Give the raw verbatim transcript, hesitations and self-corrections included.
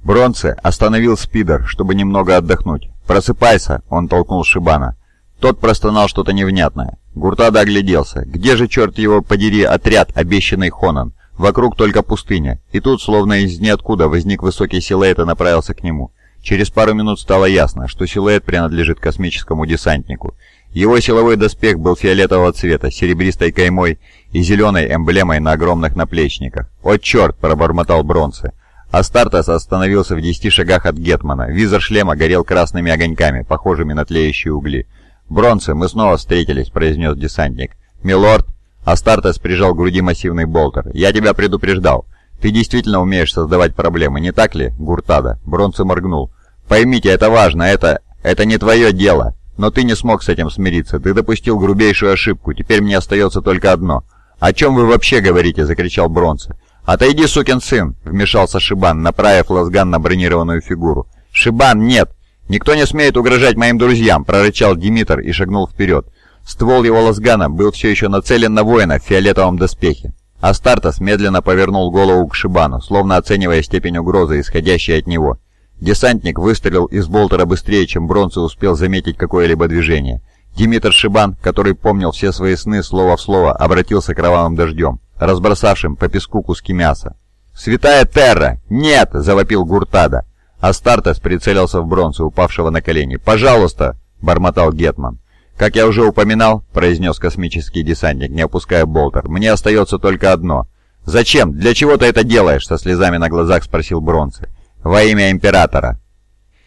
Бронце остановил спидер, чтобы немного отдохнуть. «Просыпайся!» — он толкнул Шибана. Тот простонал что-то невнятное. Гуртада огляделся. Где же, черт его подери, отряд, обещанный Хонан? Вокруг только пустыня. И тут, словно из ниоткуда, возник высокий силуэт и направился к нему. Через пару минут стало ясно, что силуэт принадлежит космическому десантнику. Его силовой доспех был фиолетового цвета, с серебристой каймой и зеленой эмблемой на огромных наплечниках. «О, черт!» — пробормотал Бронце. Астартес остановился в десяти шагах от Гетмана. Визор шлема горел красными огоньками, похожими на тлеющие угли. «Бронце, мы снова встретились», — произнес десантник. «Милорд!» Астартес прижал к груди массивный болтер. «Я тебя предупреждал. Ты действительно умеешь создавать проблемы, не так ли, Гуртада?» Бронце моргнул. «Поймите, это важно, это... это не твое дело. Но ты не смог с этим смириться. Ты допустил грубейшую ошибку. Теперь мне остается только одно». «О чем вы вообще говорите?» — закричал Бронце. «Отойди, сукин сын!» — вмешался Шибан, направив лазган на бронированную фигуру. «Шибан, нет! Никто не смеет угрожать моим друзьям!» — прорычал Димитр и шагнул вперед. Ствол его лазгана был все еще нацелен на воина в фиолетовом доспехе. Астартес медленно повернул голову к Шибану, словно оценивая степень угрозы, исходящей от него. Десантник выстрелил из болтера быстрее, чем Бронце успел заметить какое-либо движение. Димитр Шибан, который помнил все свои сны слово в слово, обратился кровавым дождем, разбросавшим по песку куски мяса. «Святая Терра! Нет!» — завопил Гуртада. Астартес прицелился в Бронце, упавшего на колени. «Пожалуйста!» — бормотал Гетман. «Как я уже упоминал», — произнес космический десантник, не опуская болтер, — «мне остается только одно». «Зачем? Для чего ты это делаешь?» — со слезами на глазах спросил Бронце. «Во имя Императора».